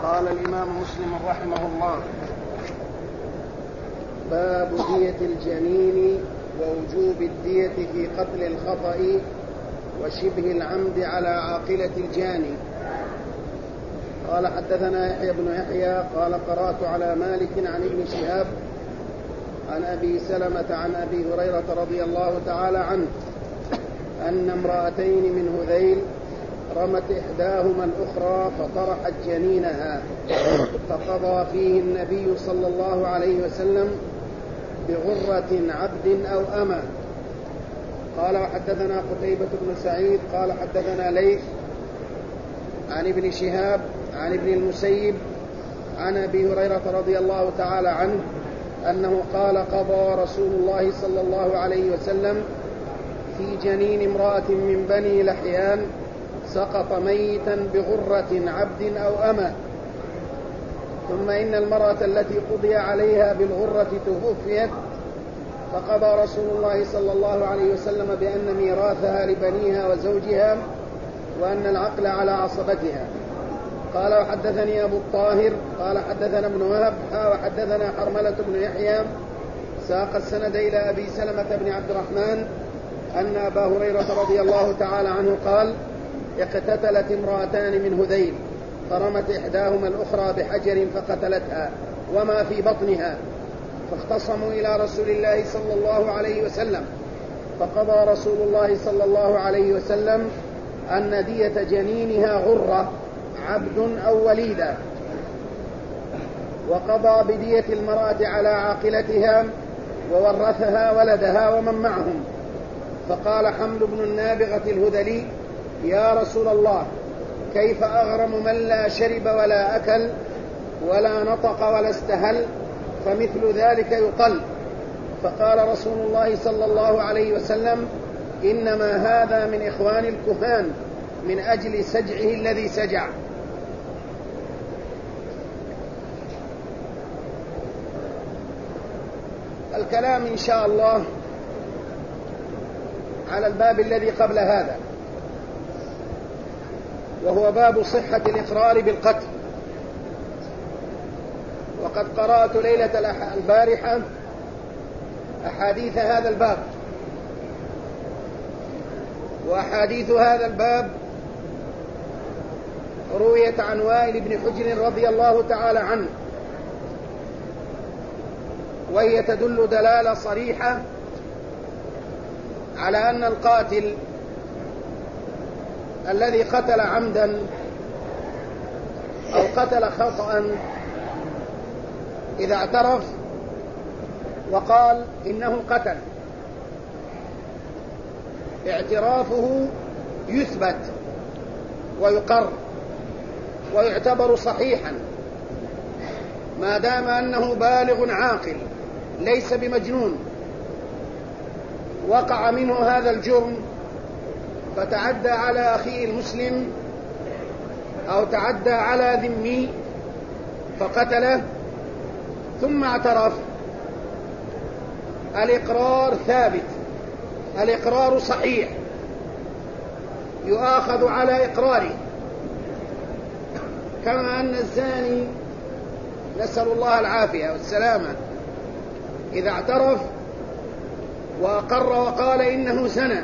قال الإمام مسلم رحمه الله: باب دية الجنين ووجوب الدية في قتل الخطأ وشبه العمد على عاقلة الجاني. قال: حدثنا يحيى بن يحيى قال: قرأت على مالك عن ابن شهاب عن أبي سلمة عن أبي هريرة رضي الله تعالى عنه أن امرأتين من هذيل رمت إحداهما الأخرى فطرحت جنينها، فقضى فيه النبي صلى الله عليه وسلم بغرة عبد أو أمة. قال: وحدثنا قتيبة بن سعيد قال: حدثنا ليث عن ابن شهاب عن ابن المسيب عن أبي هريرة رضي الله تعالى عنه أنه قال: قضى رسول الله صلى الله عليه وسلم في جنين امرأة من بني لحيان سقط ميتا بغرة عبد أو أمة، ثم إن المرأة التي قضي عليها بالغرة توفيت، فقضى رسول الله صلى الله عليه وسلم بأن ميراثها لبنيها وزوجها وأن العقل على عصبتها. قال: وحدثني أبو الطاهر قال: حدثنا ابن وهب وحدثنا حرملة بن يحيى ساق السند إلى أبي سلمة بن عبد الرحمن أن أبا هريرة رضي الله تعالى عنه قال: اقتتلت امرأتان من هذيل فرمت إحداهما الأخرى بحجر فقتلتها وما في بطنها، فاختصموا إلى رسول الله صلى الله عليه وسلم، فقضى رسول الله صلى الله عليه وسلم أن دية جنينها غرة عبد أو وليدة، وقضى بدية المرأة على عاقلتها وورثها ولدها ومن معهم. فقال حمل بن النابغة الهذلي: يا رسول الله، كيف أغرم من لا شرب ولا أكل ولا نطق ولا استهل؟ فمثل ذلك يقل. فقال رسول الله صلى الله عليه وسلم: إنما هذا من إخوان الكهان من أجل سجعه الذي سجع. الكلام إن شاء الله على الباب الذي قبل هذا، وهو باب صحة الإقرار بالقتل. وقد قرأت ليلة البارحة أحاديث هذا الباب، وأحاديث هذا الباب رويت عن وائل بن حجر رضي الله تعالى عنه، وهي تدل دلالة صريحة على أن القاتل الذي قتل عمدا أو قتل خطأ إذا اعترف وقال إنه قتل، اعترافه يثبت ويقر ويعتبر صحيحا ما دام أنه بالغ عاقل ليس بمجنون، وقع منه هذا الجرم فتعدى على أخيه المسلم أو تعدى على ذمي فقتله ثم اعترف. الإقرار ثابت، الإقرار صحيح، يؤاخذ على إقراره، كما أن الزاني نسأل الله العافية والسلامة إذا اعترف وأقر وقال إنه زنى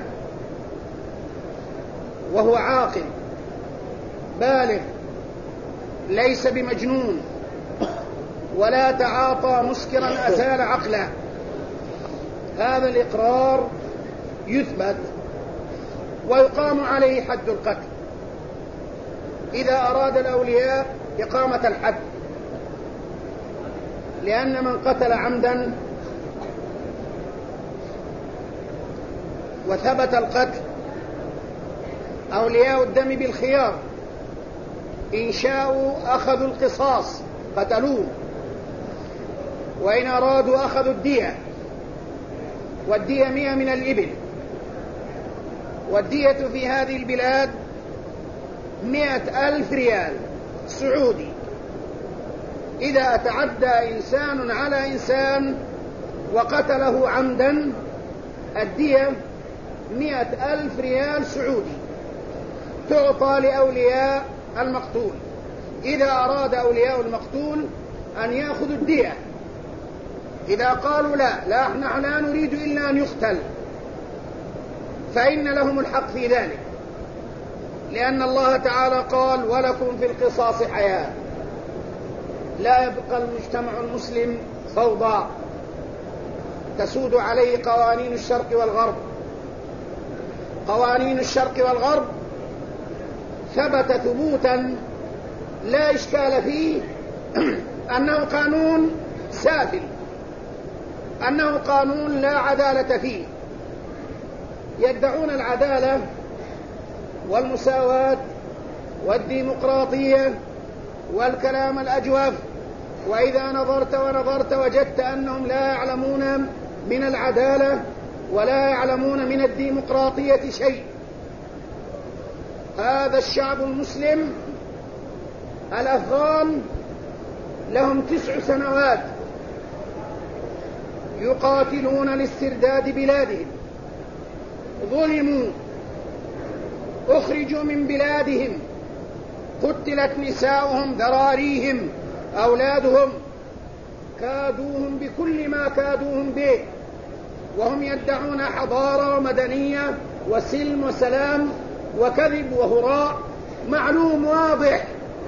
وهو عاقل بالغ ليس بمجنون ولا تعاطى مسكرا أزال عقله، هذا الإقرار يثبت ويقام عليه حد القتل إذا أراد الأولياء إقامة الحد، لأن من قتل عمدا وثبت القتل أولياء الدم بالخيار، إن شاءوا أخذوا القصاص قتلوه، وإن أرادوا أخذوا الدية، والدية 100 من الإبل، والدية في هذه البلاد 100,000 ريال سعودي. إذا تعدى إنسان على إنسان وقتله عمدا الدية 100,000 ريال سعودي تعطى لأولياء المقتول، إذا أراد أولياء المقتول أن يأخذوا الدية، إذا قالوا لا نحن لا نريد إلا أن يقتل، فإن لهم الحق في ذلك، لأن الله تعالى قال ولكم في القصاص حياة. لا يبقى المجتمع المسلم فوضى تسود عليه قوانين الشرق والغرب. قوانين الشرق والغرب ثبت ثبوتا لا إشكال فيه أنه قانون سافل، أنه قانون لا عدالة فيه. يدعون العدالة والمساواة والديمقراطية والكلام الأجوف، وإذا نظرت وجدت أنهم لا يعلمون من العدالة ولا يعلمون من الديمقراطية شيء. هذا الشعب المسلم الأفغان لهم 9 سنوات يقاتلون لاسترداد بلادهم، ظلموا، أخرجوا من بلادهم، قتلت نساؤهم، ذراريهم، أولادهم، كادوهم بكل ما كادوهم به، وهم يدعون حضارة ومدنية وسلم وسلام، وكذب وهراء معلوم واضح.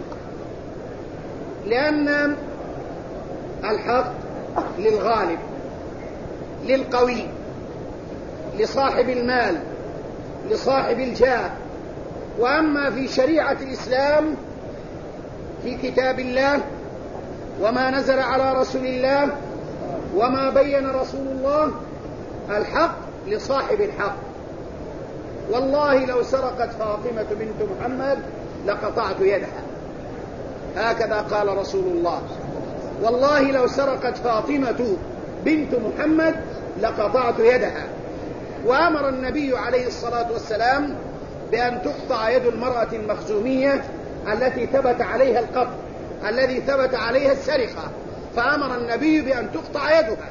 لأن الحق للغالب، للقوي، لصاحب المال، لصاحب الجاه. وأما في شريعة الإسلام في كتاب الله وما نزل على رسول الله وما بين رسول الله، الحق لصاحب الحق. والله لو سرقت فاطمة بنت محمد لقطعت يدها، هكذا قال رسول الله. والله لو سرقت فاطمة بنت محمد لقطعت يدها. وأمر النبي عليه الصلاة والسلام بأن تقطع يد المرأة المخزومية التي ثبت عليها القتل، الذي ثبت عليها السرقة، فأمر النبي بأن تقطع يدها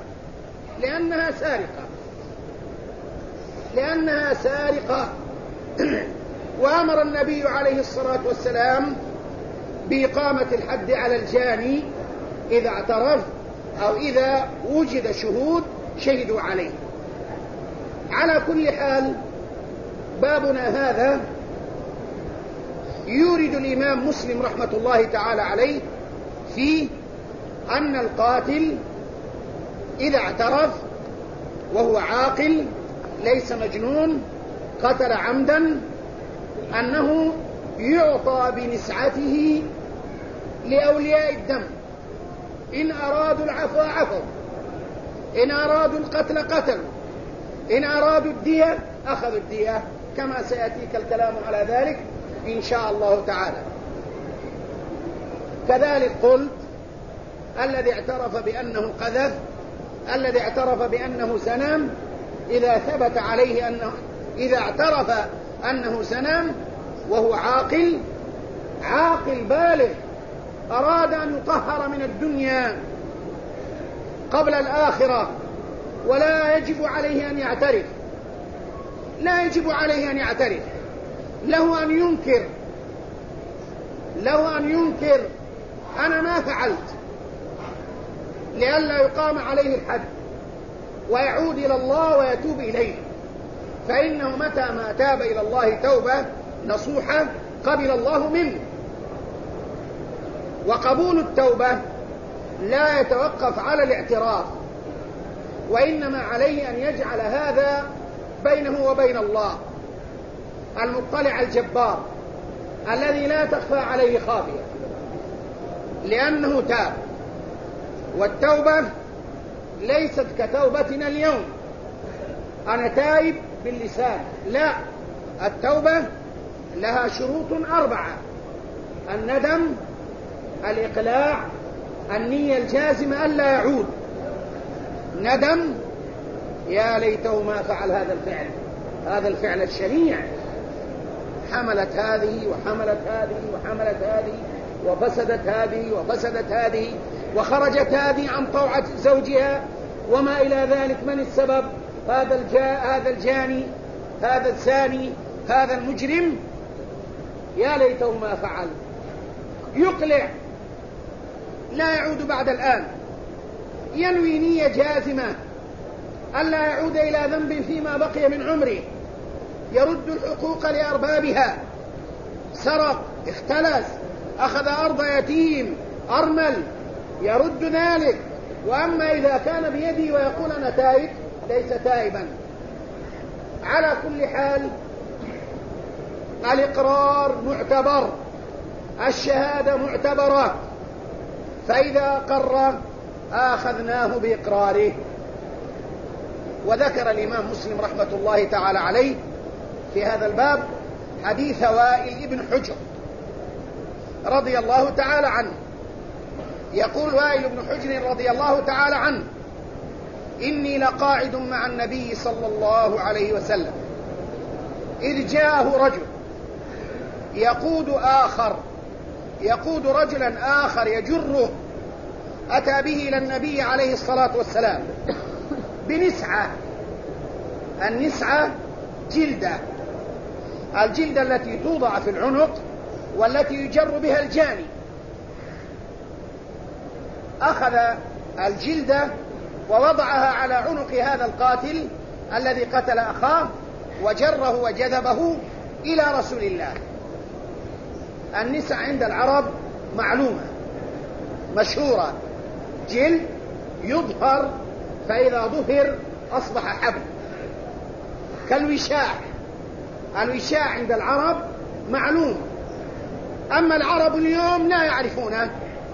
لأنها سارقة. وأمر النبي عليه الصلاة والسلام بإقامة الحد على الجاني إذا اعترف أو إذا وجد شهود شهدوا عليه. على كل حال، بابنا هذا يورد الإمام مسلم رحمة الله تعالى عليه فيه أن القاتل إذا اعترف وهو عاقل ليس مجنون قتل عمدا، أنه يعطى بنسعته لأولياء الدم، إن أرادوا العفو عفوا، إن أرادوا القتل قتلوا، إن أرادوا الدية أخذوا الدية، كما سيأتيك الكلام على ذلك إن شاء الله تعالى. كذلك قلت الذي اعترف بأنه قذف، الذي اعترف بأنه زنم، إذا ثبت عليه أنه، إذا اعترف أنه زنم وهو عاقل بالغ، أراد أن يطهر من الدنيا قبل الآخرة، ولا يجب عليه أن يعترف، لا يجب عليه أن يعترف، له أن ينكر أنا ما فعلت، لئلا يقام عليه الحد ويعود إلى الله ويتوب إليه. فإنه متى ما تاب إلى الله توبة نصوحة قبل الله منه. وقبول التوبة لا يتوقف على الاعتراف، وإنما عليه أن يجعل هذا بينه وبين الله المطلع الجبار الذي لا تخفى عليه خافية، لأنه تاب. والتوبة ليست كتوبتنا اليوم، أنا تائب باللسان، لا، التوبة لها شروط 4: الندم، الإقلاع، النية الجازمة ألا يعود. ندم، يا ليته ما فعل هذا الفعل الشنيع، حملت هذه وحملت هذه وحملت هذه وفسدت هذه وفسدت هذه وخرجت هذه عن طوعة زوجها وما إلى ذلك. من السبب؟ هذا الجاني، هذا الزاني، هذا المجرم، يا ليته ما فعل. يقلع لا يعود بعد الآن، ينوي نية جازمة ألا يعود إلى ذنب فيما بقي من عمره، يرد الحقوق لأربابها، سرق، اختلس، أخذ أرض يتيم، أرمل، يرد ذلك. وأما إذا كان بيده ويقول أنا تائب ليس تائبا. على كل حال الإقرار معتبر، الشهادة معتبرة، فإذا قر آخذناه بإقراره. وذكر الإمام مسلم رحمة الله تعالى عليه في هذا الباب حديث وائل بن حجر رضي الله تعالى عنه. يقول وائل بن حجر رضي الله تعالى عنه: إني لقاعد مع النبي صلى الله عليه وسلم إذ جاءه رجل يقود رجلا آخر يجره، أتى به إلى النبي عليه الصلاة والسلام بنسعة. النسعة جلدة، الجلدة التي توضع في العنق والتي يجر بها الجاني. أخذ الجلدة ووضعها على عنق هذا القاتل الذي قتل أخاه وجره وجذبه إلى رسول الله. النسع عند العرب معلومة مشهورة، جلد يظهر، فإذا ظهر أصبح حبل كالوشاح. الوشاح عند العرب معلوم، أما العرب اليوم لا يعرفونه.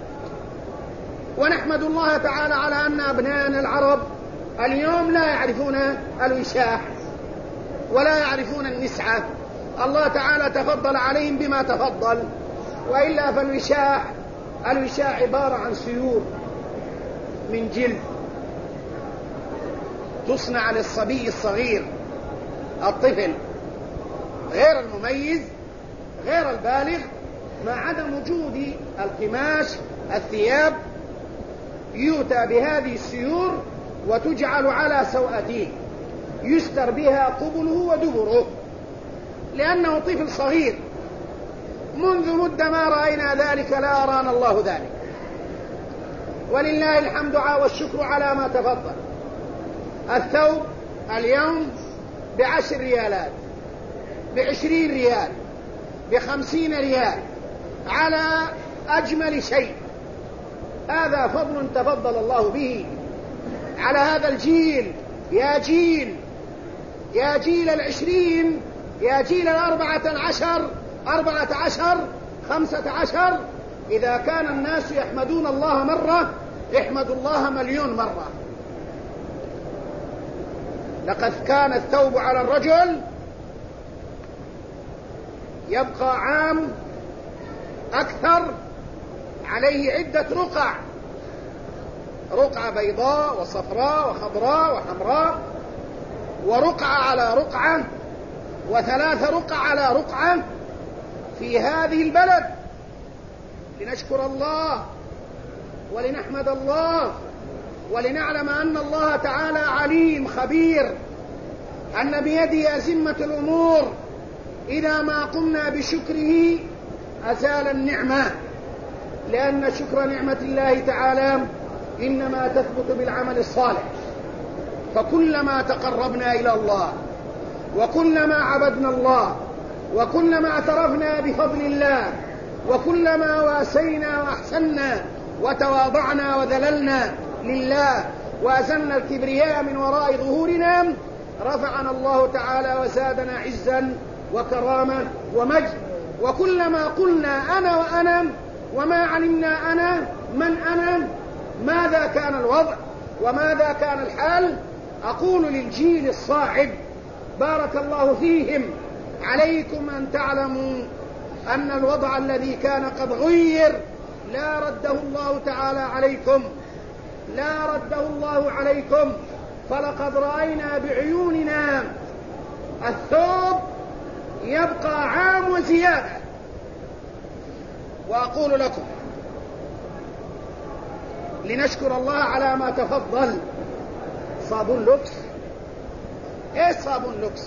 ونحمد الله تعالى على أن أبناءنا العرب اليوم لا يعرفون الوشاح ولا يعرفون النسعة. الله تعالى تفضل عليهم بما تفضل، وإلا فالوشاح عبارة عن سيور من جلد تصنع للصبي الصغير، الطفل غير المميز غير البالغ، مع عدم وجود القماش الثياب، يؤتى بهذه السيور وتجعل على سوأته يستر بها قبله ودبره، لأنه طفل صغير. منذ مدة ما رأينا ذلك، لا أرانا الله ذلك، ولله الحمد والشكر على ما تفضل. الثوب اليوم ب10 ريالات، ب20 ريال، ب50 ريال، على أجمل شيء. هذا فضل تفضل الله به على هذا الجيل. يا جيل 20، يا جيل 14، 15، إذا كان الناس يحمدون الله مرة احمدوا الله مليون مرة. لقد كان الثوب على الرجل يبقى عام أكثر، عليه عدة رقعة بيضاء وصفراء وخضراء وحمراء، ورقعة على رقعة، و3 رقع على رقعة في هذه البلد، لنشكر الله ولنحمد الله ولنعلم أن الله تعالى عليم خبير، أن بيده أزمة الأمور. إذا ما قمنا بشكره أزال النعمة، لأن شكر نعمة الله تعالى إنما تثبت بالعمل الصالح. فكلما تقربنا إلى الله، وكلما عبدنا الله، وكلما اعترفنا بفضل الله، وكلما واسينا وأحسنا وتواضعنا وذللنا لله وأزلنا الكبرياء من وراء ظهورنا، رفعنا الله تعالى وزادنا عزا وكرامة ومجد. وكلما قلنا أنا وأنا وما علمنا أنا من أنا، ماذا كان الوضع وماذا كان الحال. أقول للجيل الصاعد بارك الله فيهم، عليكم أن تعلموا أن الوضع الذي كان قد غير لا رده الله تعالى عليكم، لا رده الله عليكم. فلقد رأينا بعيوننا الثوب يبقى عام وزيادة. وأقول لكم لنشكر الله على ما تفضل. صابون لوكس، ايش صابون لوكس؟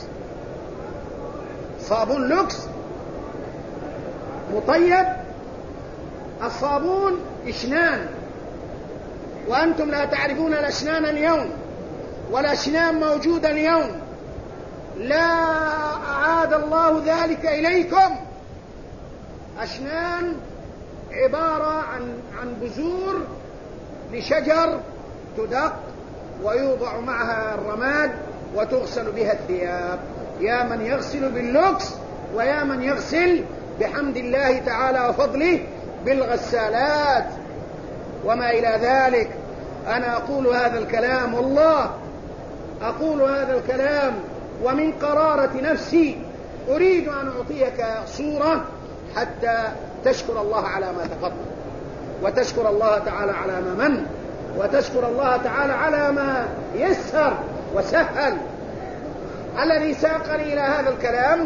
صابون لوكس مطيب الصابون إشنان، وأنتم لا تعرفون الأشنان اليوم، والأشنان موجودة اليوم، لا أعاد الله ذلك إليكم. أشنان عبارة عن بذور لشجر تدق ويوضع معها الرماد وتغسل بها الثياب. يا من يغسل باللوكس، ويا من يغسل بحمد الله تعالى وفضله بالغسالات وما إلى ذلك. أنا أقول هذا الكلام، والله أقول هذا الكلام ومن قرارة نفسي أريد أن أعطيك صورة حتى تشكر الله على ما تفضل، وتشكر الله تعالى على ما من، وتشكر الله تعالى على ما يسر وسهل. الذي ساقني إلى هذا الكلام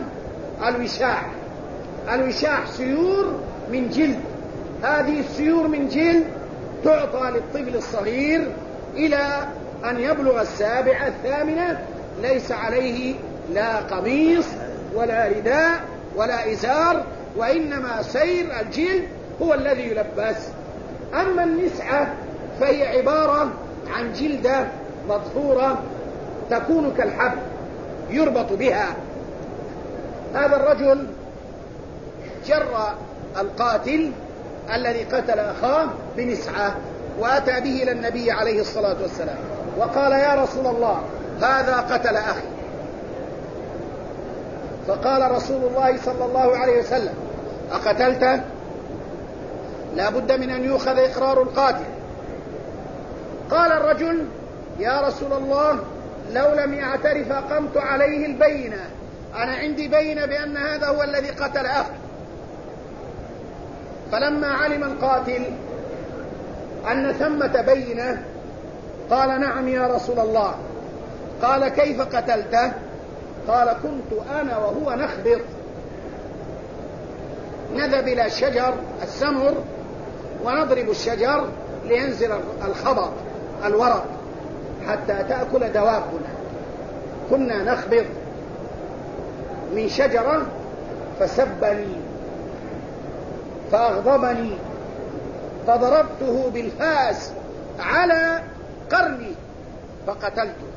الوشاح سيور من جلد. هذه السيور من جلد تعطى للطفل الصغير إلى أن يبلغ 7 8، ليس عليه لا قميص ولا رداء ولا إزار، وإنما سير الجلد هو الذي يلبس. أما النسعة فهي عبارة عن جلدة مضفورة تكون كالحبل يربط بها. هذا الرجل جر القاتل الذي قتل أخاه بنسعة وأتى به إلى النبي عليه الصلاة والسلام وقال: يا رسول الله، هذا قتل أخي. فقال رسول الله صلى الله عليه وسلم: أقتلته؟ لا بد من أن يؤخذ إقرار القاتل. قال الرجل: يا رسول الله، لو لم يعترف أقمت عليه البينة، أنا عندي بينة بأن هذا هو الذي قتل أخي. فلما علم القاتل أن ثمة بينة قال: نعم يا رسول الله. قال: كيف قتلته؟ قال: كنت أنا وهو نخبط، نذهب إلى الشجر السمر ونضرب الشجر لينزل الخبط الورق حتى تأكل دوابنا. كنا نخبط من شجرة فسبني فأغضبني فضربته بالفاس على قرني فقتلته.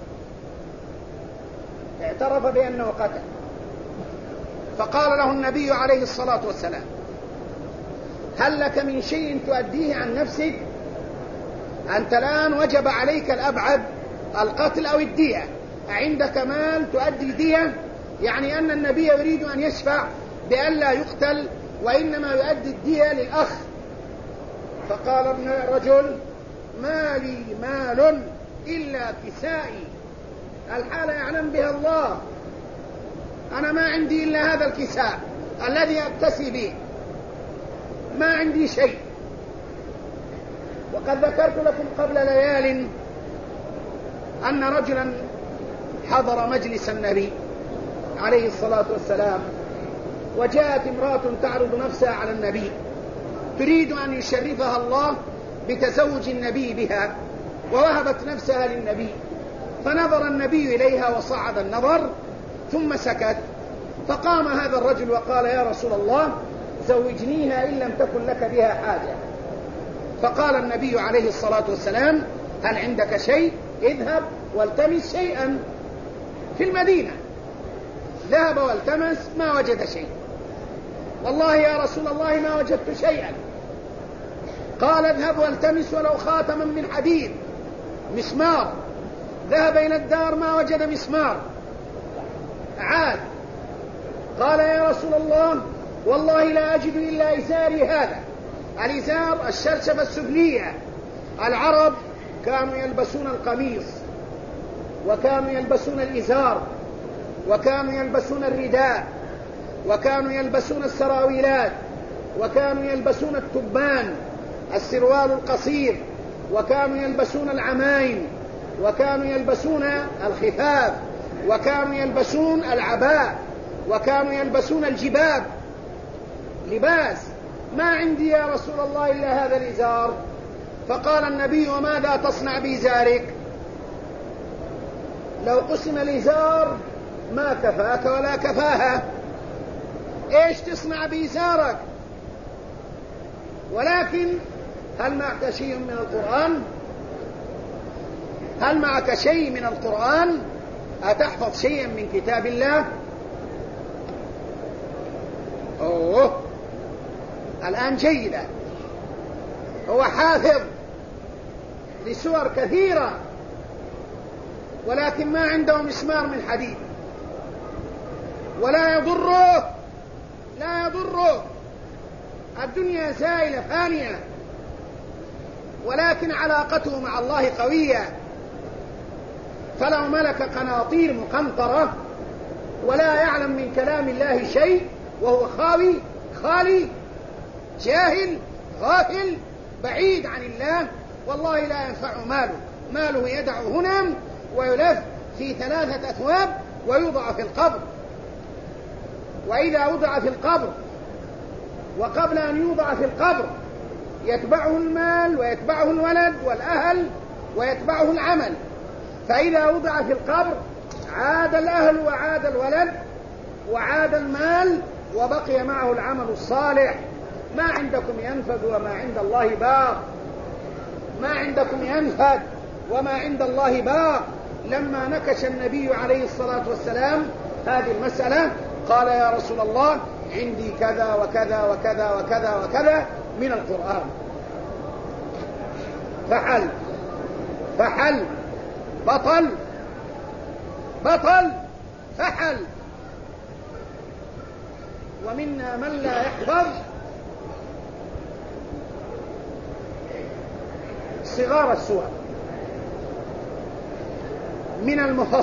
اعترف بأنه قتل. فقال له النبي عليه الصلاة والسلام: هل لك من شيء تؤديه عن نفسك؟ أنت الآن وجب عليك الأبعد، القتل أو الدية. عندك مال تؤدي دية؟ يعني أن النبي يريد أن يشفع بأن لا يقتل، وإنما يؤدي الدية للأخ. فقال الرجل: ما لي مال إلا كسائي، الحالة يعلم بها الله، أنا ما عندي إلا هذا الكساء الذي أكتسي به، ما عندي شيء. وقد ذكرت لكم قبل ليال أن رجلا حضر مجلس النبي عليه الصلاة والسلام، وجاءت امرأة تعرض نفسها على النبي تريد أن يشرفها الله بتزوج النبي بها، ووهبت نفسها للنبي. فنظر النبي إليها وصعد النظر ثم سكت. فقام هذا الرجل وقال: يا رسول الله، زوجنيها إن لم تكن لك بها حاجة. فقال النبي عليه الصلاة والسلام: هل عندك شيء؟ اذهب والتمس شيئا في المدينة. ذهب والتمس ما وجد شيء. والله يا رسول الله ما وجدت شيئا. قال: اذهب والتمس ولو خاتما من حديد، مسمار. ذهب إلى الدار ما وجد مسمار. عاد قال: يا رسول الله، والله لا أجد إلا إزاري هذا. الإزار الشرشفة السفلية. العرب كانوا يلبسون القميص، وكانوا يلبسون الإزار، وكانوا يلبسون الرداء، وكانوا يلبسون السراويلات، وكانوا يلبسون التبان السروال القصير، وكانوا يلبسون العمايم، وكانوا يلبسون الخفاف، وكانوا يلبسون العباء، وكانوا يلبسون الجباب. لباس. ما عندي يا رسول الله إلا هذا الإزار. فقال النبي: وماذا تصنع بإزارك؟ لو قسم الإزار ما كفاك ولا كفاها. إيش تصنع بإزارك؟ ولكن هل معك شيء من القرآن؟ هل معك شيء من القرآن؟ أتحفظ شيئا من كتاب الله؟ الآن جيدة. هو حافظ لسور كثيرة، ولكن ما عنده مسمار من حديد، ولا يضره الدنيا زائلة فانية، ولكن علاقته مع الله قوية. فلو ملك قناطير مقنطرة ولا يعلم من كلام الله شيء وهو خالي جاهل غافل بعيد عن الله، والله لا ينفع ماله يدع هنا ويلف في 3 أثواب ويوضع في القبر. وإذا وضع في القبر وقبل أن يوضع في القبر يتبعه المال ويتبعه الولد والأهل ويتبعه العمل، فإذا وضع في القبر عاد الأهل وعاد الولد وعاد المال وبقي معه العمل الصالح. ما عندكم ينفد وما عند الله باق، ما عندكم ينفد وما عند الله باق. لما نكش النبي عليه الصلاة والسلام هذه المسألة قال: يا رسول الله، عندي كذا وكذا وكذا وكذا وكذا من القرآن. فحل بطل فحل. ومنا من لا يحفظ صغار السور من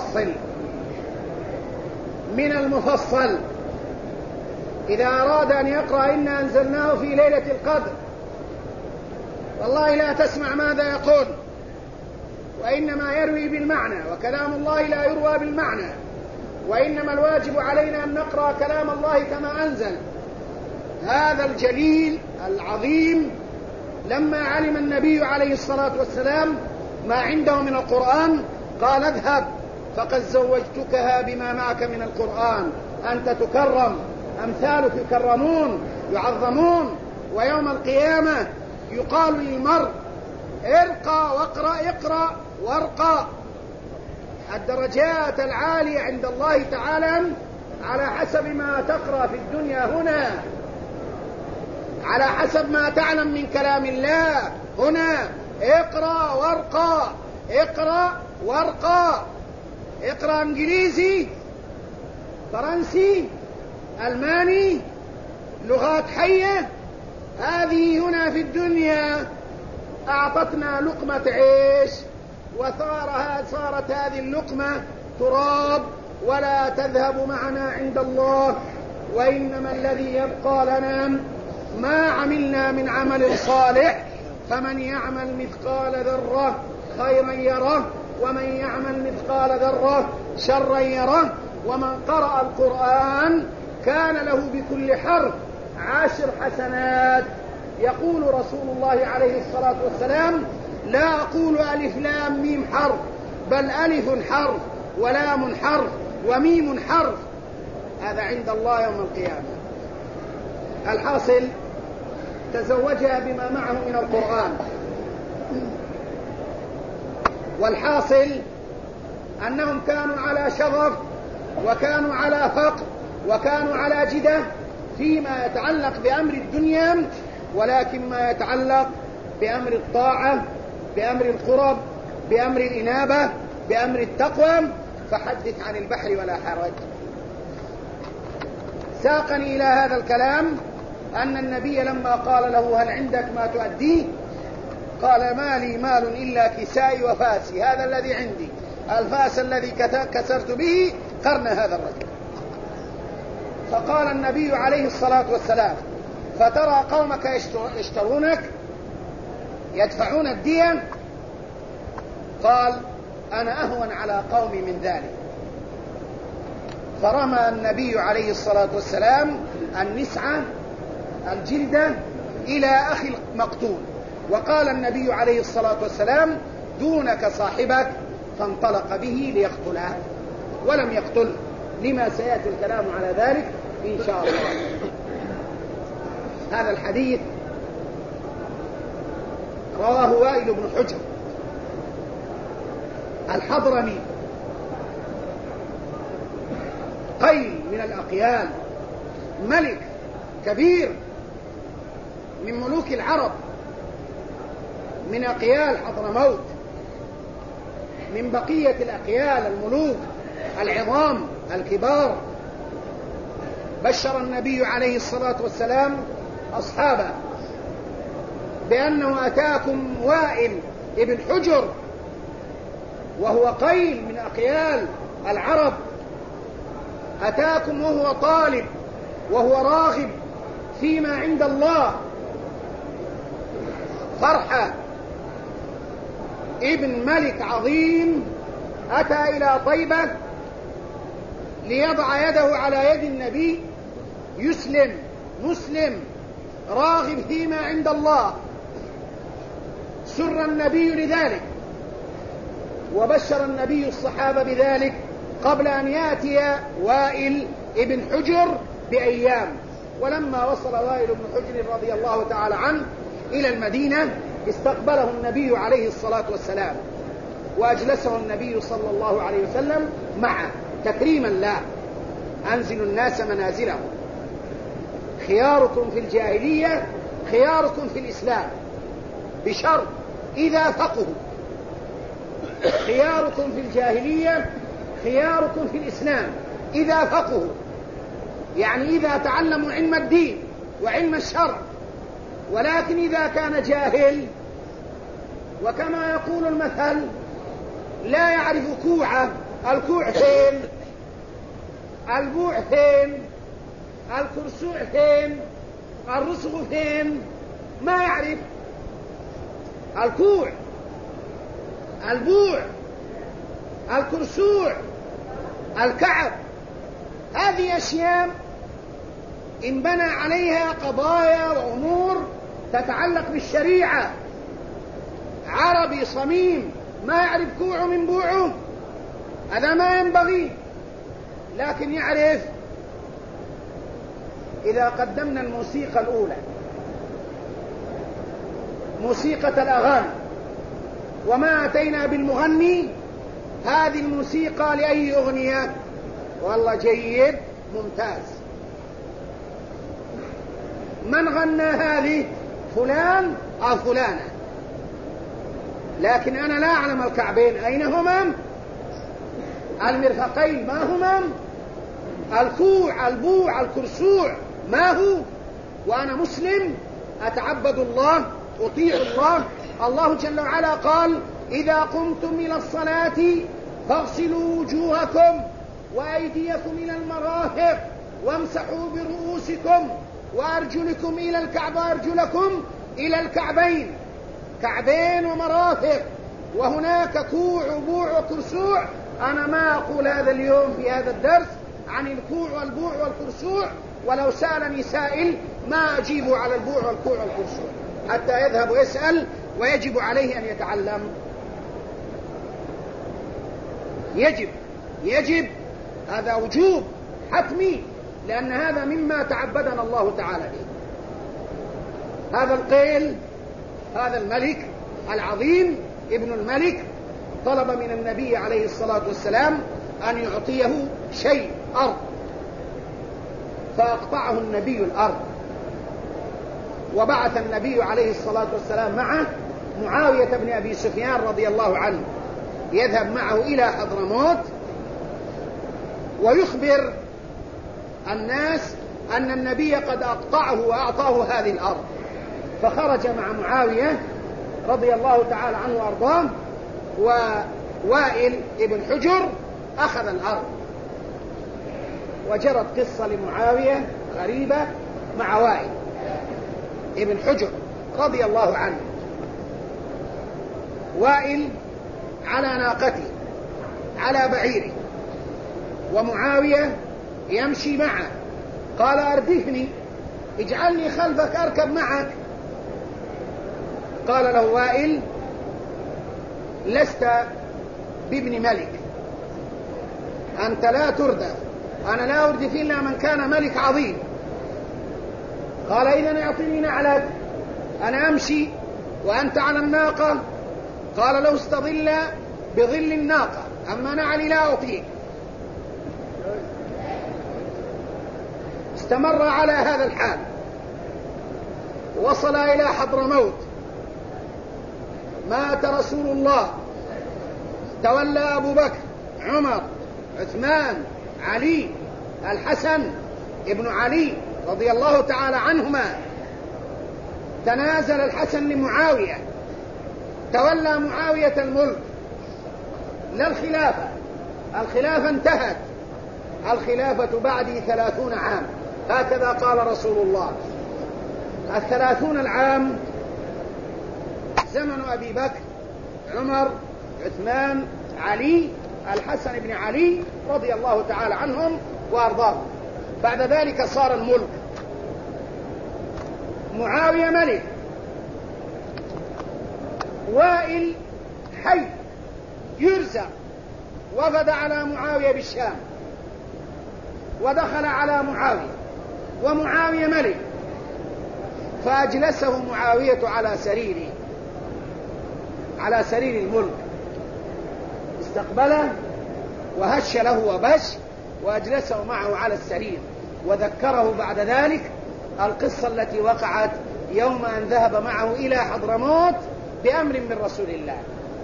المفصل إذا أراد أن يقرأ إنا أنزلناه في ليلة القدر، والله لا تسمع ماذا يقول، وإنما يروي بالمعنى، وكلام الله لا يروى بالمعنى، وإنما الواجب علينا أن نقرأ كلام الله كما أنزل. هذا الجليل العظيم لما علم النبي عليه الصلاة والسلام ما عنده من القرآن قال: اذهب فقد زوجتكها بما معك من القرآن، أنت تكرم، أمثالك يكرمون يعظمون، ويوم القيامة يقال للمرء: ارقى واقرأ، اقرأ وارقى. الدرجات العالية عند الله تعالى على حسب ما تقرأ في الدنيا هنا، على حسب ما تعلم من كلام الله هنا. اقرأ وارقى، اقرأ وارقى. اقرأ انجليزي، فرنسي، ألماني، لغات حية، هذه هنا في الدنيا أعطتنا لقمة عيش، وصارت هذه اللقمة تراب ولا تذهب معنا عند الله. وإنما الذي يبقى لنا ما عملنا من عمل صالح، فمن يعمل مثقال ذرة خيرا يره، ومن يعمل مثقال ذرة شرا يره. ومن قرأ القرآن كان له بكل حرف 10 حسنات. يقول رسول الله عليه الصلاة والسلام: لا أقول ألف لام ميم حرف، بل ألف حرف ولام حرف وميم حرف. هذا عند الله يوم القيامة. الحاصل تزوجها بما معه من القرآن، والحاصل أنهم كانوا على شغف وكانوا على فقر وكانوا على جدة فيما يتعلق بأمر الدنيا، ولكن ما يتعلق بأمر الطاعة، بأمر القرب، بأمر الإنابة، بأمر التقوى فحدث عن البحر ولا حرج. ساقني إلى هذا الكلام أن النبي لما قال له: هل عندك ما تؤديه؟ قال: ما لي مال إلا كسائي وفاسي، هذا الذي عندي، الفاس الذي كسرت به قرن هذا الرجل. فقال النبي عليه الصلاة والسلام: فترى قومك يشترونك يدفعون الدية؟ قال: أنا أهون على قومي من ذلك. فرمى النبي عليه الصلاة والسلام النسعة الجلدة إلى أخي المقتول، وقال النبي عليه الصلاة والسلام: دونك صاحبك، فانطلق به ليقتله ولم يقتله، لما سيأتي الكلام على ذلك إن شاء الله. هذا الحديث رواه وائل بن حجر الحضرمي، قيل من الأقيال، ملك كبير من ملوك العرب، من أقيال حضرموت، من بقية الأقيال الملوك العظام الكبار. بشر النبي عليه الصلاة والسلام أصحابه بأنه أتاكم وائل ابن حجر، وهو قيل من أقيال العرب، أتاكم وهو طالب وهو راغب فيما عند الله. فرحة ابن ملك عظيم أتى إلى طيبة ليضع يده على يد النبي، يسلم مسلم راغب فيما عند الله. سر النبي لذلك، وبشر النبي الصحابة بذلك قبل أن يأتي وائل ابن حجر بأيام. ولما وصل وائل بن حجر رضي الله تعالى عنه إلى المدينة استقبله النبي عليه الصلاة والسلام، وأجلسه النبي صلى الله عليه وسلم معه تكريما له. أنزل الناس منازلهم، خياركم في الجاهلية خياركم في الإسلام، بشرط إذا فقهوا. خياركم في الجاهلية خياركم في الإسلام إذا فقهوا، يعني إذا تعلموا علم الدين وعلم الشرع. ولكن إذا كان جاهل، وكما يقول المثل، لا يعرف كوعه، الكوع فين، البوع فين، الكرسوع فين، الرسغ فين، ما يعرف. الكوع، البوع، الكرسوع، الكعب، هذه أشياء إن بنى عليها قضايا وأمور تتعلق بالشريعة. عربي صميم ما يعرف كوعه من بوعه، هذا ما ينبغي. لكن يعرف. إذا قدمنا الموسيقى الأولى، موسيقى الأغاني، وما أتينا بالمغني، هذه الموسيقى لأي أغنية؟ والله جيد ممتاز. من غنى هذه؟ فلان أو فلانة. لكن أنا لا أعلم الكعبين أين هما، المرفقين ما هما، الكوع، البوع، الكرسوع ما هو. وأنا مسلم أتعبد الله، أطيع الله. الله جل وعلا قال: إذا قمتم إلى الصلاة فاغسلوا وجوهكم وأيديكم إلى المرافق وامسحوا برؤوسكم وأرجلكم إلى أرجلكم إلى الكعبين. كعبين ومرافق، وهناك كوع وبوع وكرسوع. أنا ما أقول هذا اليوم في هذا الدرس عن الكوع والبوع والكرسوع، ولو سألني سائل ما أجيب على البوع والكوع والكرسوع حتى يذهب ويسأل، ويجب عليه أن يتعلم. يجب هذا وجوب حتمي، لأن هذا مما تعبدنا الله تعالى به. هذا القيل، هذا الملك العظيم ابن الملك، طلب من النبي عليه الصلاة والسلام أن يعطيه شيء، أرض، فأقطعه النبي الأرض. وبعث النبي عليه الصلاة والسلام معه معاوية بن أبي سفيان رضي الله عنه، يذهب معه إلى حضرموت ويخبر الناس أن النبي قد أقطعه وأعطاه هذه الأرض. فخرج مع معاوية رضي الله تعالى عنه وأرضاه، ووائل ابن حجر أخذ الأرض. وجرت قصة لمعاوية غريبة مع وائل ابن حجر رضي الله عنه. وائل على ناقته على بعيره، ومعاوية يمشي معه. قال: أردفني، اجعلني خلفك أركب معك. قال له وائل: لست بابن ملك، أنت لا تردف، أنا لا أردف إلا من كان ملك عظيم. قال: إذن أعطني نعلك، أنا أمشي وأنت على الناقة؟ قال لو استظل بظل الناقة، أما نعلي لا أطيق. استمر على هذا الحال، وصل إلى حضرموت، مات رسول الله، تولى أبو بكر، عمر، عثمان، علي، الحسن ابن علي رضي الله تعالى عنهما. تنازل الحسن لمعاوية، تولى معاوية الملك، لا الخلافة. الخلافة انتهت، الخلافة بعدي 30 عام، هكذا قال رسول الله. 30 العام زمن أبي بكر، عمر، عثمان، علي، الحسن بن علي رضي الله تعالى عنهم وأرضاهم. بعد ذلك صار الملك، معاوية ملك، وائل حي يرزق، وفد على معاوية بالشام ودخل على معاوية، ومعاوية ملك، فأجلسه معاوية على سرير الملك، استقبله وهش له وبش، وأجلسه معه على السرير، وذكره بعد ذلك القصة التي وقعت يوم أن ذهب معه إلى حضرموت بأمر من رسول الله.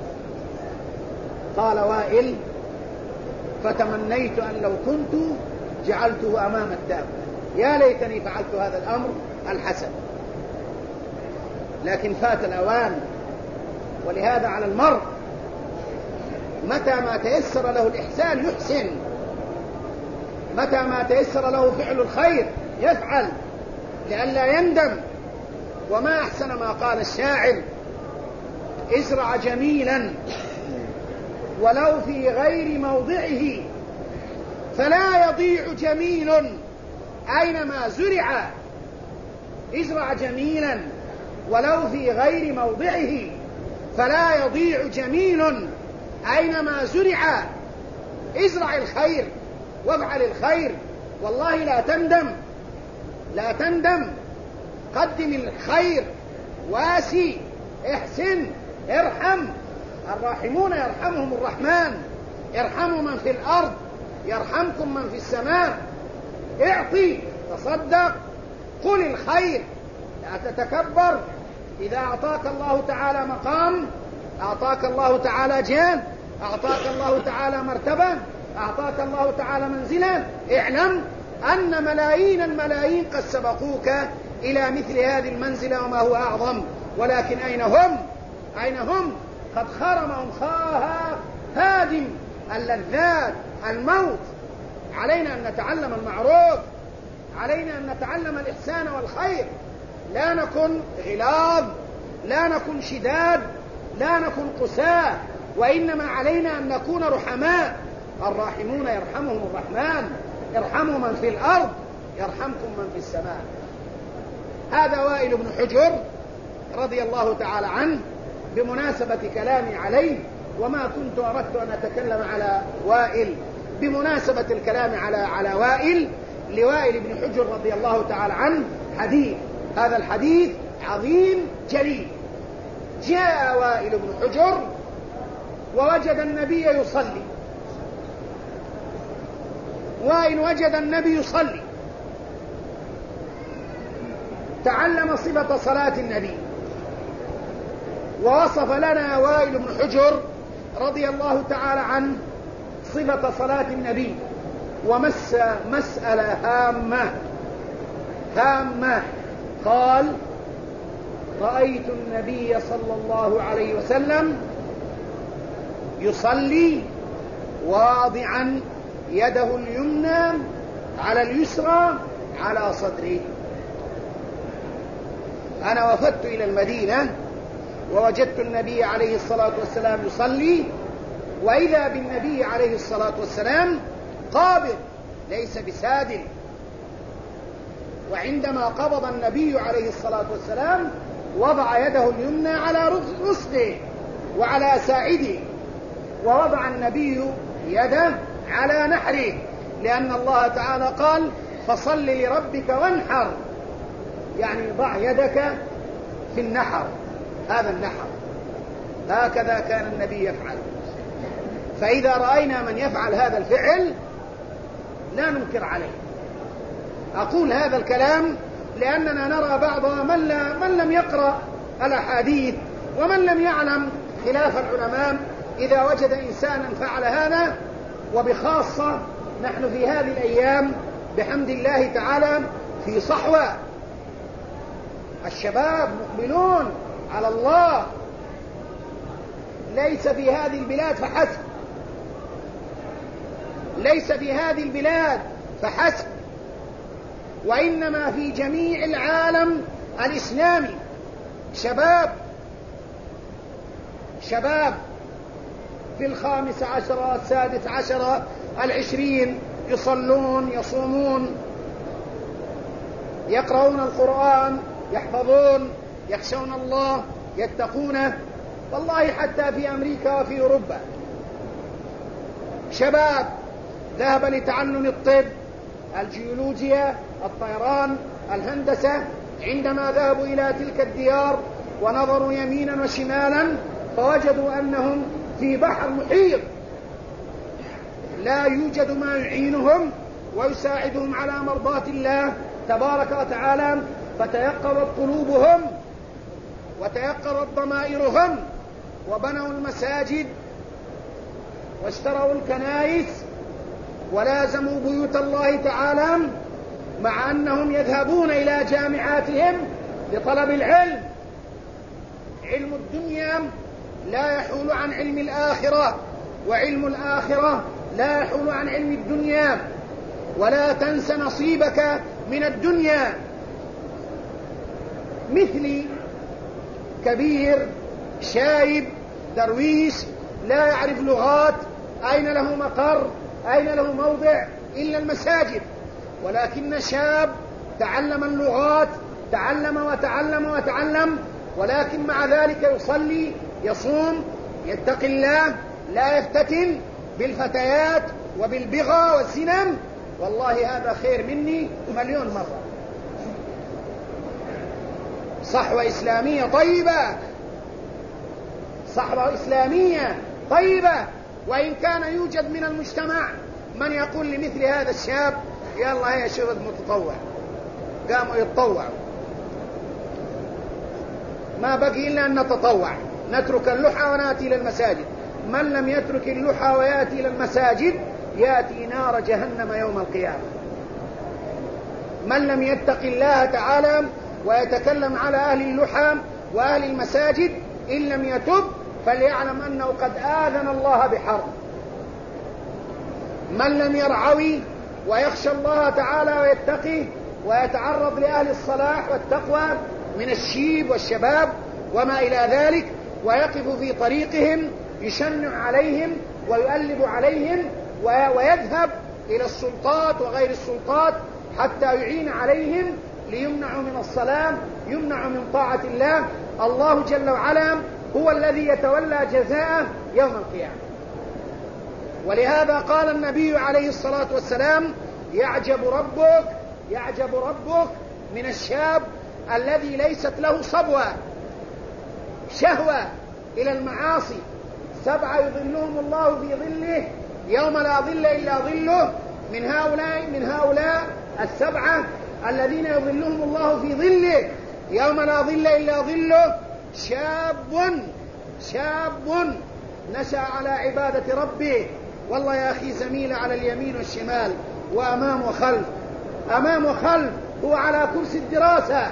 قال وائل: فتمنيت أن لو كنت جعلته أمام الدابة، يا ليتني فعلت هذا الأمر الحسن، لكن فات الأوان. ولهذا على المرء متى ما تيسر له الإحسان يحسن، متى ما تيسر له فعل الخير يفعل لئلا يندم. وما أحسن ما قال الشاعر: ازرع جميلا ولو في غير موضعه، فلا يضيع جميل أينما زرع. ازرع جميلا ولو في غير موضعه، فلا يضيع جميل أينما زرع. ازرع الخير وافعل الخير، والله لا تندم، لا تندم. قدم الخير، واسي، احسن، ارحم. الراحمون يرحمهم الرحمن، ارحموا من في الأرض يرحمكم من في السماء. اعطي، تصدق، قل الخير، لا تتكبر. إذا أعطاك الله تعالى مقام، أعطاك الله تعالى جاه، أعطاك الله تعالى مرتبة، أعطاك الله تعالى منزلا، اعلم أن ملايين الملايين قد سبقوك إلى مثل هذه المنزلة وما هو أعظم. ولكن أين هم؟ أين هم؟ قد خرمهم هادم اللذات، الموت. علينا أن نتعلم المعروف، علينا أن نتعلم الإحسان والخير، لا نكن غلاظ، لا نكن شداد، لا نكن قساة، وإنما علينا أن نكون رحماء. الراحمون يرحمهم الرحمن، ارحموا من في الأرض يرحمكم من في السماء. هذا وائل بن حجر رضي الله تعالى عنه بمناسبة كلامي عليه، وما كنت أردت أن أتكلم على وائل بمناسبة الكلام على وائل، لوائل بن حجر رضي الله تعالى عنه حديث. هذا الحديث عظيم جليل. جاء وائل بن حجر ووجد النبي يصلي، وائل وجد النبي يصلي، تعلم صفة صلاة النبي، ووصف لنا وائل بن حجر رضي الله تعالى عنه صفة صلاة النبي، ومس مسألة هامة. قال: رأيت النبي صلى الله عليه وسلم يصلي واضعا يده اليمنى على اليسرى على صدره. أنا وفدت إلى المدينة ووجدت النبي عليه الصلاة والسلام يصلي، وإذا بالنبي عليه الصلاة والسلام قابض ليس بسادل. وعندما قبض النبي عليه الصلاة والسلام وضع يده اليمنى على رسله وعلى ساعده، ووضع النبي يده على نحره، لأن الله تعالى قال: فصل لربك وانحر، يعني ضع يدك في النحر. هذا النحر. هكذا كان النبي يفعل. فإذا رأينا من يفعل هذا الفعل لا ننكر عليه. أقول هذا الكلام لأننا نرى بعض من لم يقرأ الأحاديث ومن لم يعلم خلاف العلماء إذا وجد إنسانا فعل هذا. وبخاصة نحن في هذه الأيام بحمد الله تعالى في صحوة، الشباب مقبلون على الله، ليس في هذه البلاد فحسب، ليس في هذه البلاد فحسب، وإنما في جميع العالم الإسلامي شباب في 15 16 20 يصلون يصومون يقرؤون القرآن يحفظون يخشون الله يتقونه. والله حتى في أمريكا وفي أوروبا شباب ذهب لتعلم الطب، الجيولوجيا، الطيران، الهندسة. عندما ذهبوا إلى تلك الديار ونظروا يمينا وشمالا فوجدوا أنهم في بحر محيط لا يوجد ما يعينهم ويساعدهم على مرضاة الله تبارك وتعالى، فتيقظت قلوبهم وتيقظت ضمائرهم وبنوا المساجد واشتروا الكنائس ولازموا بيوت الله تعالى، مع أنهم يذهبون إلى جامعاتهم لطلب العلم. علم الدنيا لا يحول عن علم الآخرة، وعلم الآخرة لا يحول عن علم الدنيا. ولا تنس نصيبك من الدنيا. مثلي كبير شايب درويش لا يعرف لغات، أين له مقر، أين له موضع إلا المساجد، ولكن شاب تعلم اللغات، تعلم وتعلم وتعلم، ولكن مع ذلك يصلي يصوم يتقي الله، لا يفتتن بالفتيات وبالبغى والزنا. والله هذا خير مني مليون مرة. صحوة إسلامية طيبة، صحوة إسلامية طيبة. وإن كان يوجد من المجتمع من يقول لمثل هذا الشاب يلا يا شباب متطوع، قاموا يتطوعوا، ما بقي إلا أن نتطوع، نترك اللحى ونأتي إلى المساجد. من لم يترك اللحى ويأتي إلى المساجد يأتي نار جهنم يوم القيامة. من لم يتق الله تعالى ويتكلم على أهل اللحى وأهل المساجد إن لم يتب فليعلم أنه قد آذن الله بحرب. من لم يرعوي ويخشى الله تعالى ويتقي ويتعرض لأهل الصلاح والتقوى من الشيب والشباب وما إلى ذلك، ويقف في طريقهم يشنع عليهم ويؤلب عليهم ويذهب إلى السلطات وغير السلطات حتى يعين عليهم ليمنعوا من الصلاة، يمنعوا من طاعة الله. الله جل وعلا هو الذي يتولى جزاءه يوم القيامة. ولهذا قال النبي عليه الصلاة والسلام يعجب ربك من الشاب الذي ليست له صبوة شهوة إلى المعاصي. 7 يظلهم الله في ظله يوم لا ظل إلا ظله. من هؤلاء 7 الذين يظلهم الله في ظله يوم لا ظل إلا ظله شاب نشأ على عبادة ربه. والله يا أخي زميل على اليمين والشمال وأمام وخلف، أمام وخلف، هو على كرسي الدراسة،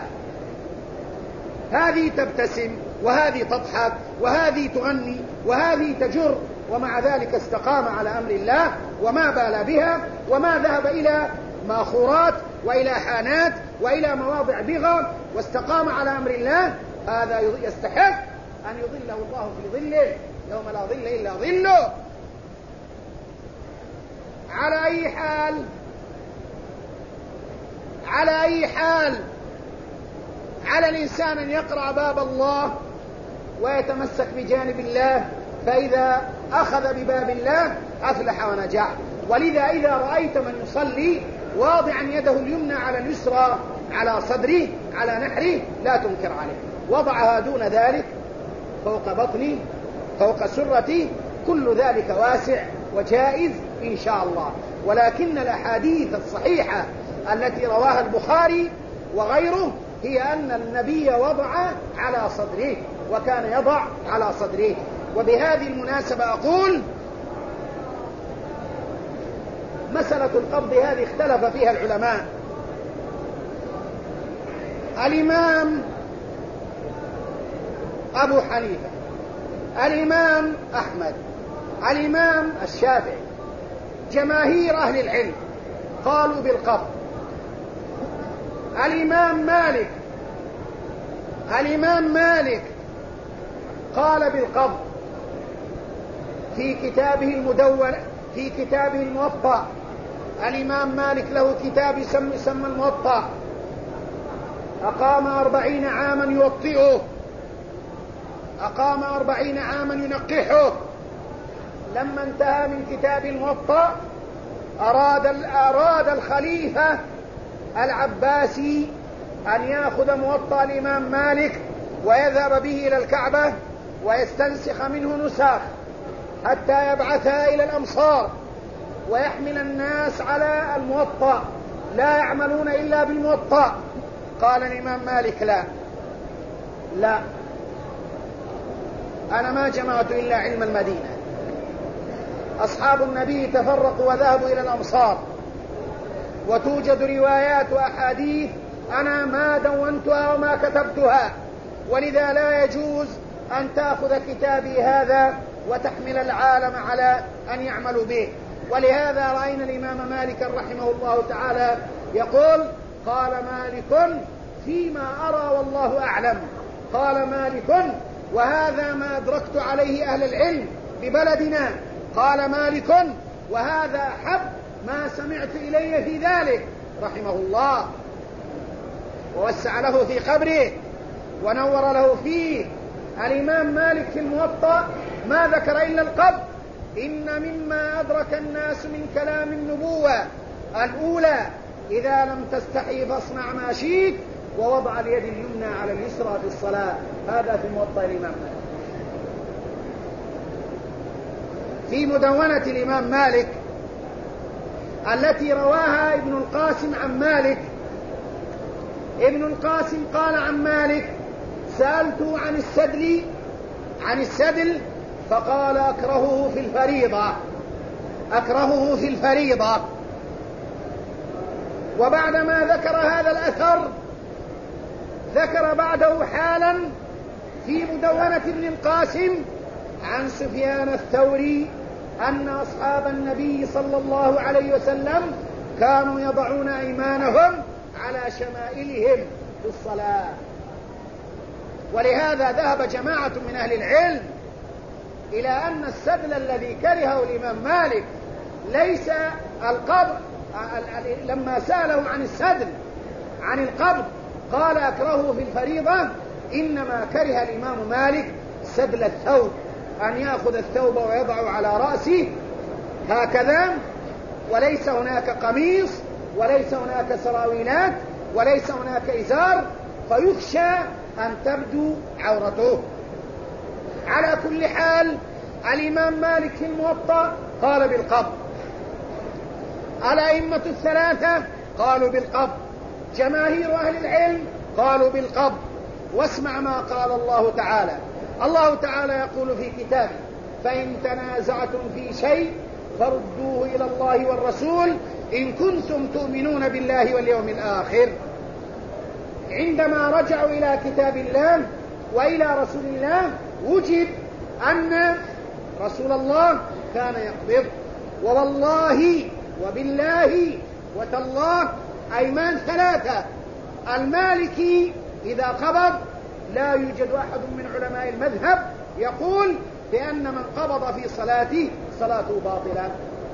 هذه تبتسم وهذه تضحك وهذه تغني وهذه تجر، ومع ذلك استقام على أمر الله وما بال بها وما ذهب إلى ماخورات وإلى حانات وإلى مواضع بغى، واستقام على أمر الله. هذا يستحق أن يظله الله في ظله يوم لا ظل إلا ظله. على أي حال على الإنسان أن يقرأ باب الله ويتمسك بجانب الله، فإذا أخذ بباب الله أفلح ونجح. ولذا إذا رأيت من يصلي واضعا يده اليمنى على اليسرى على صدره على نحره لا تنكر عليه، وضعها دون ذلك فوق بطني فوق سرتي، كل ذلك واسع وجائز إن شاء الله. ولكن الأحاديث الصحيحة التي رواها البخاري وغيره هي أن النبي وضع على صدره، وكان يضع على صدره. وبهذه المناسبة أقول مسألة القبض هذه اختلف فيها العلماء. الإمام أبو حنيفة، الإمام أحمد، الإمام الشافعي، جماهير أهل العلم قالوا بالقبض. الإمام مالك قال بالقبض في كتابه المدون، في كتابه الموطأ. الإمام مالك له كتاب يسمى الموطأ، أقام 40 عاما يوطئه، أقام 40 عاما ينقحه. لما انتهى من كتاب الموطأ أراد الخليفة العباسي أن يأخذ موطأ الإمام مالك ويذهب به إلى الكعبة ويستنسخ منه نسخ حتى يبعثها إلى الأمصار ويحمل الناس على الموطأ، لا يعملون إلا بالموطأ. قال الإمام مالك لا، أنا ما جمعت إلا علم المدينة، أصحاب النبي تفرقوا وذهبوا إلى الأمصار، وتوجد روايات وأحاديث أنا ما دونتها وما كتبتها، ولذا لا يجوز أن تأخذ كتابي هذا وتحمل العالم على أن يعملوا به. ولهذا رأينا الإمام مالك رحمه الله تعالى يقول: قال مالك فيما أرى والله أعلم. قال مالك وهذا ما أدركت عليه أهل العلم ببلدنا. قال مالك وهذا أحب ما سمعت إلي في ذلك، رحمه الله ووسع له في قبره ونور له فيه. الإمام مالك في الموطأ ما ذكر إلا القبض. إن مما أدرك الناس من كلام النبوة الأولى: إذا لم تستحي فاصنع ما شئت، ووضع اليد اليمنى على اليسرى في الصلاة. هذا في موطأ الإمام مالك. في مدونة الإمام مالك التي رواها ابن القاسم عن مالك، ابن القاسم قال عن مالك: سألته عن السدل فقال: أكرهه في الفريضة. وبعدما ذكر هذا الأثر ذكر بعده حالا في مدونة ابن القاسم عن سفيان الثوري أن أصحاب النبي صلى الله عليه وسلم كانوا يضعون أيمانهم على شمائلهم في الصلاة. ولهذا ذهب جماعة من أهل العلم إلى أن السدل الذي كرهه الإمام مالك ليس القبض. لما سأله عن القبض قال: أكرهه في الفريضة. إنما كره الإمام مالك سدل الثوب، أن يأخذ الثوب ويضعه على رأسه هكذا، وليس هناك قميص وليس هناك سراويلات وليس هناك إزار، فيخشى أن تبدو عورته. على كل حال الإمام مالك في الموطأ قال بالقبض، الأئمة الثلاثة قالوا بالقبض، جماهير أهل العلم قالوا بالقبض. واسمع ما قال الله تعالى. الله تعالى يقول في كتابه: فإن تنازعتم في شيء فردوه إلى الله والرسول إن كنتم تؤمنون بالله واليوم الآخر. عندما رجعوا إلى كتاب الله وإلى رسول الله وجد أن رسول الله كان يقبض. ووالله وبالله وتالله أيمان ثلاثة. المالكي إذا قبض لا يوجد أحد من علماء المذهب يقول بأن من قبض في صلاته صلاته باطلة،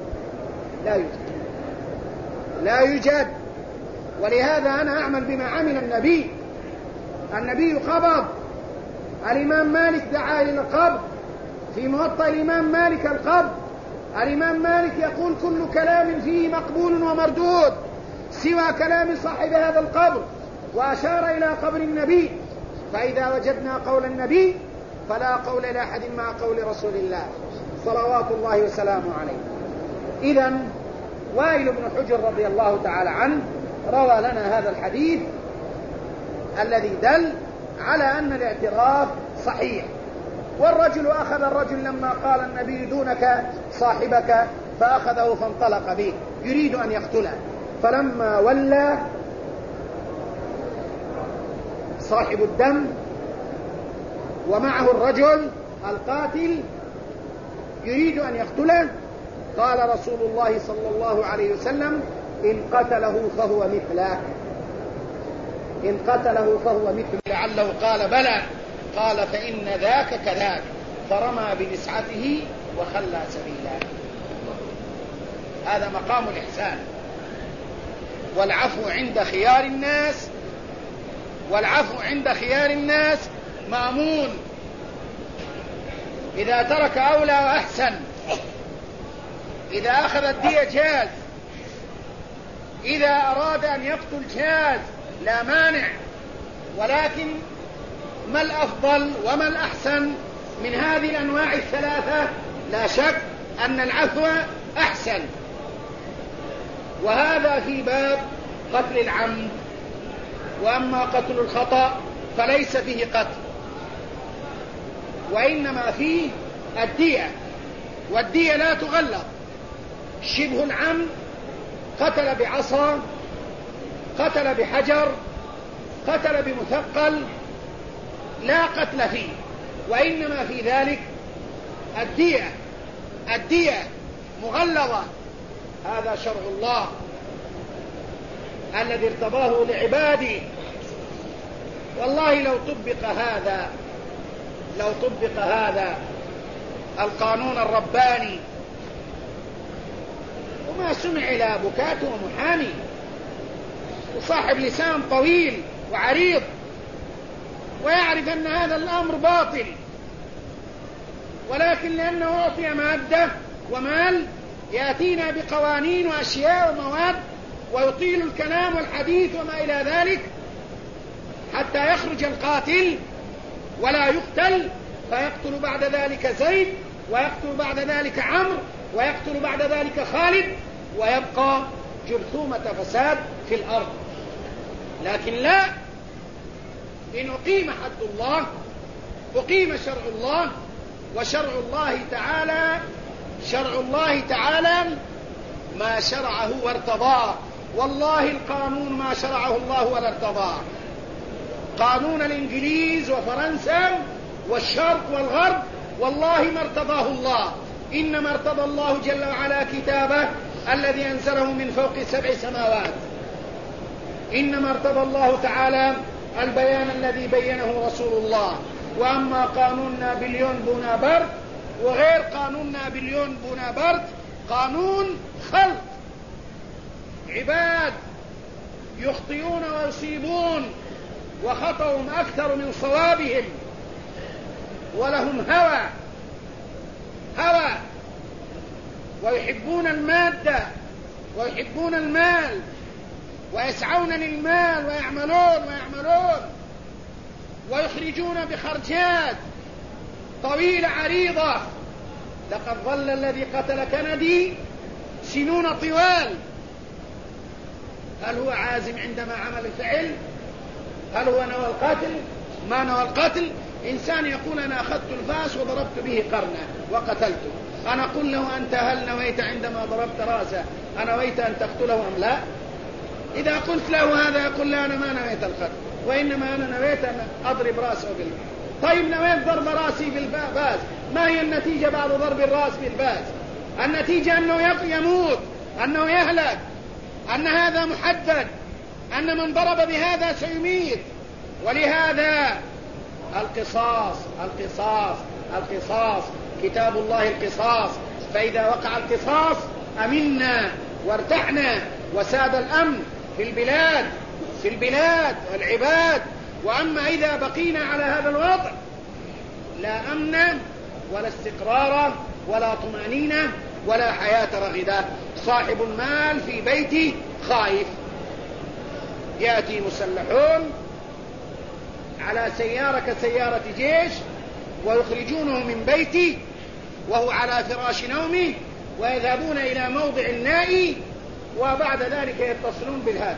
لا يوجد. ولهذا أنا أعمل بما عمل النبي قبض. الإمام مالك دعا إلى القبض في موطأ الإمام مالك القبض. الإمام مالك يقول: كل كلام فيه مقبول ومردود سوى كلام صاحب هذا القبر، وأشار إلى قبر النبي. فإذا وجدنا قول النبي فلا قول لأحد مع قول رسول الله صلوات الله وسلامه عليه. إذن وائل بن حجر رضي الله تعالى عنه روى لنا هذا الحديث الذي دل على أن الاعتراف صحيح. والرجل أخذ الرجل لما قال النبي دونك صاحبك فأخذه فانطلق به يريد أن يقتله، فلما ولى صاحب الدم ومعه الرجل القاتل يريد أن يقتله قال رسول الله صلى الله عليه وسلم إن قتله فهو مثله، إن قتله فهو مثله. لعله قال بلى، قال فإن ذاك كذاك، فرمى بنسعته وخلى سبيله. هذا مقام الإحسان. والعفو عند خيار الناس، والعفو عند خيار الناس مأمون. إذا ترك أولى وأحسن، إذا أخذ الدية جاز، إذا أراد أن يقتل جاز لا مانع. ولكن ما الأفضل وما الأحسن من هذه الأنواع الثلاثة؟ لا شك أن العفو أحسن. وهذا في باب قتل العمد. وأما قتل الخطأ فليس فيه قتل، وإنما فيه الدية، والدية لا تغلظ. شبه العمد قتل بعصا، قتل بحجر، قتل بمثقل، لا قتل فيه، وإنما في ذلك الدية مغلظة. هذا شرع الله الذي ارتضاه لعباده. والله لو طبق هذا القانون الرباني وما سمع إلى بكاته ومحامي وصاحب لسان طويل وعريض ويعرف أن هذا الأمر باطل، ولكن لأنه أعطي مادة ومال يأتينا بقوانين وأشياء ومواد ويطيل الكلام والحديث وما إلى ذلك حتى يخرج القاتل ولا يقتل، فيقتل بعد ذلك زيد، ويقتل بعد ذلك عمرو، ويقتل بعد ذلك خالد، ويبقى جرثومة فساد في الأرض. لكن لا، إن أقيم حد الله أقيم شرع الله. وشرع الله تعالى ما شرعه وارتضاه. والله القانون ما شرعه الله ولا ارتضاه. قانون الإنجليز وفرنسا والشرق والغرب والله ما ارتضاه الله، إنما ارتضى الله جل وعلا كتابه الذي أنزله من فوق 7 سماوات. إنما ارتضى الله تعالى البيان الذي بينه رسول الله. وأما قانون نابليون بونابرت وغير قانون نابليون بونابرت قانون خلق عباد يخطئون ويصيبون، وخطأهم أكثر من صوابهم، ولهم هوى ويحبون المادة ويحبون المال ويسعون للمال ويعملون ويخرجون بخرجات طويلة عريضة. لقد ظل الذي قتل كندي سنون طوال. هل هو عازم عندما عمل الفعل؟ هل هو نوى القتل؟ ما نوى القتل. إنسان يقول أنا أخذت الفاس وضربت به قرنه وقتلته، أنا أقول له أنت هل نويت عندما ضربت رأسه أنويت أن تقتله أم لا؟ إذا قلت له هذا يقول لا أنا ما نويت القتل، وإنما أنا نويت أن أضرب رأسه بالفاس. طيب نويت ضرب رأسي بالفاس، ما هي النتيجة بعد ضرب الرأس بالفاس؟ النتيجة أنه يموت، أنه يهلك، أن هذا محدد، أن من ضرب بهذا سيميت. ولهذا القصاص كتاب الله القصاص. فإذا وقع القصاص أمنا وارتحنا وساد الأمن في البلاد والعباد. وأما إذا بقينا على هذا الوضع لا أمن ولا استقرار ولا طمأنينة ولا حياة رغدة. صاحب المال في بيته خائف، يأتي مسلحون على سيارة كسيارة جيش ويخرجونه من بيته وهو على فراش نومه، ويذهبون إلى موضع الناء، وبعد ذلك يتصلون بالهاتف.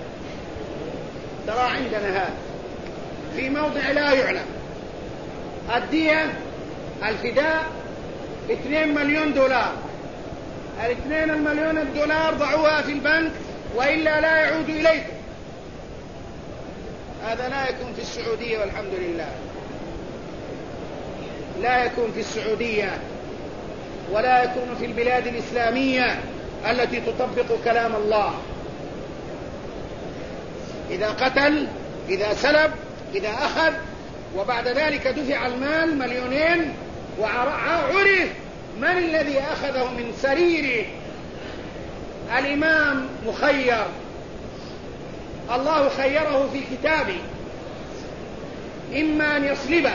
ترى عندنا هذا في موضع لا يعلم، الدية الفداء 2 مليون دولار، 2 مليون دولار ضعوها في البنك وإلا لا يعود إليكم. هذا لا يكون في السعودية والحمد لله، لا يكون في السعودية ولا يكون في البلاد الإسلامية التي تطبق كلام الله. إذا قتل، إذا سلب، إذا أخذ، وبعد ذلك دفع المال 2 مليون، وعرف من الذي أخذه من سريره. الإمام مخير، الله خيره في كتابه، إما أن يصلبه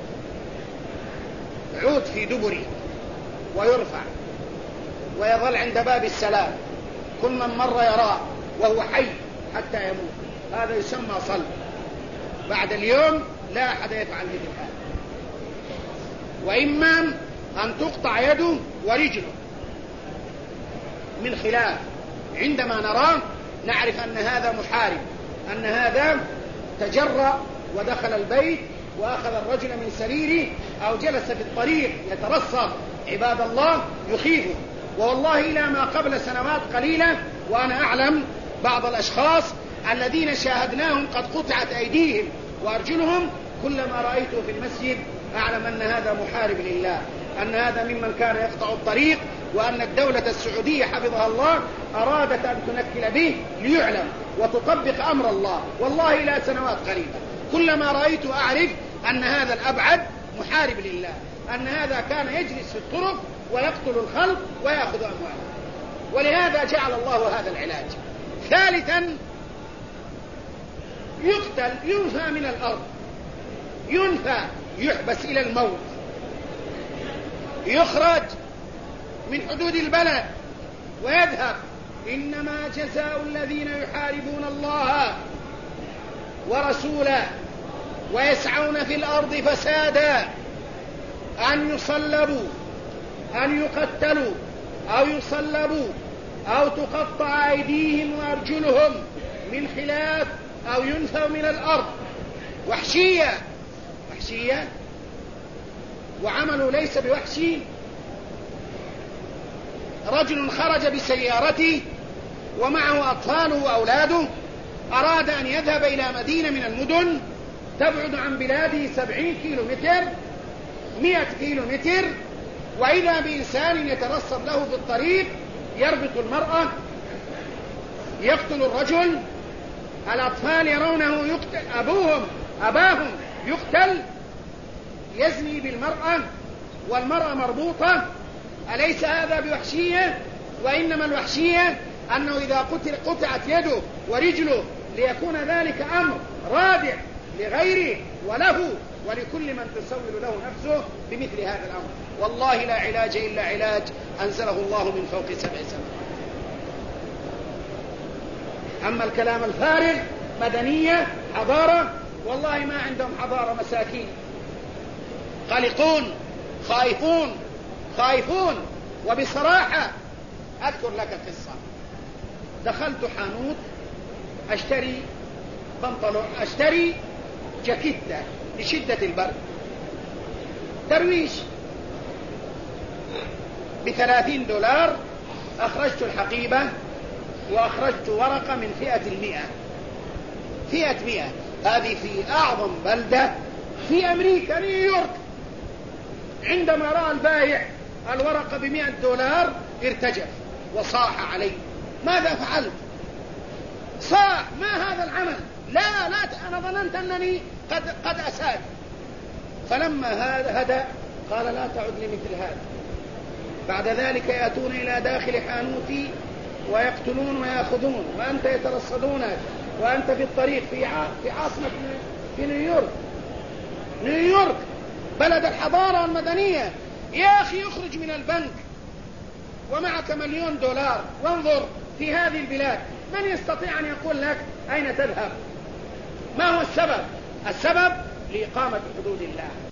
عود في دبره ويرفع ويظل عند باب السلام، كل من مر يراه وهو حي حتى يموت، هذا يسمى صلب. بعد اليوم لا أحد يفعل مثل هذا. وإما أن تقطع يده ورجله من خلاف، عندما نراه نعرف أن هذا محارب، أن هذا تجرأ ودخل البيت وأخذ الرجل من سريره، أو جلس في الطريق يترصد عباد الله يخيفه. والله إلى ما قبل سنوات قليلة وأنا أعلم بعض الأشخاص الذين شاهدناهم قد قطعت أيديهم وأرجلهم، كلما رأيته في المسجد أعلم أن هذا محارب لله، أن هذا ممن كان يقطع الطريق، وأن الدولة السعودية حفظها الله أرادت أن تنكل به ليعلم وتطبق أمر الله. والله إلى سنوات قريبة كلما رأيت أعرف أن هذا الأبعد محارب لله، أن هذا كان يجلس في الطرق ويقتل الخلق ويأخذ أموالهم، ولهذا جعل الله هذا العلاج. ثالثا، يقتل، ينفى من الأرض، ينفى، يحبس إلى الموت، يخرج من حدود البلد ويذهب. إنما جزاء الذين يحاربون الله ورسوله ويسعون في الأرض فسادا أن يصلبوا، أن يقتلوا، أو يصلبوا، أو تقطع أيديهم وأرجلهم من خلاف، أو ينفوا من الأرض. وحشية، وحشية، وعمله ليس بوحشي. رجل خرج بسيارته ومعه أطفاله وأولاده، أراد أن يذهب إلى مدينة من المدن تبعد عن بلاده 70 كيلومتر، 100 كيلومتر، وإذا بإنسان يترصد له في الطريق، يربط المرأة، يقتل الرجل، الأطفال يرونه يقتل، أباهم يقتل، يزني بالمرأة والمرأة مربوطة. أليس هذا بوحشية؟ وإنما الوحشية أنه إذا قطعت يده ورجله ليكون ذلك أمر رادع لغيره وله ولكل من تسول له نفسه بمثل هذا الأمر. والله لا علاج إلا علاج أنزله الله من فوق 7 سماوات. أما الكلام الفارغ، مدنية، حضارة، والله ما عندهم حضارة، مساكين قلقون، خائفون. وبصراحة أذكر لك قصة. دخلت حانوت أشتري بنطلون، أشتري جاكيتة لشدة البرد، ترويش ب30 دولار. أخرجت الحقيبة وأخرجت ورقة من فئة 100. هذه في أعظم بلدة في أمريكا، نيويورك. عندما رأى البائع الورقة ب100 دولار ارتجف وصاح علي. ماذا فعلت؟ صاح: ما هذا العمل؟ لا أنا ظننت أنني قد أسأت. فلما هدأ قال: لا تعد لمثل هذا. بعد ذلك يأتون إلى داخل حانوتي ويقتلون ويأخذون، وأنت يترصدونك، وأنت في الطريق في عاصمة في نيويورك بلد الحضارة المدنية. يا أخي اخرج من البنك ومعك 1 مليون دولار، وانظر في هذه البلاد من يستطيع أن يقول لك أين تذهب؟ ما هو السبب؟ السبب لإقامة حدود الله.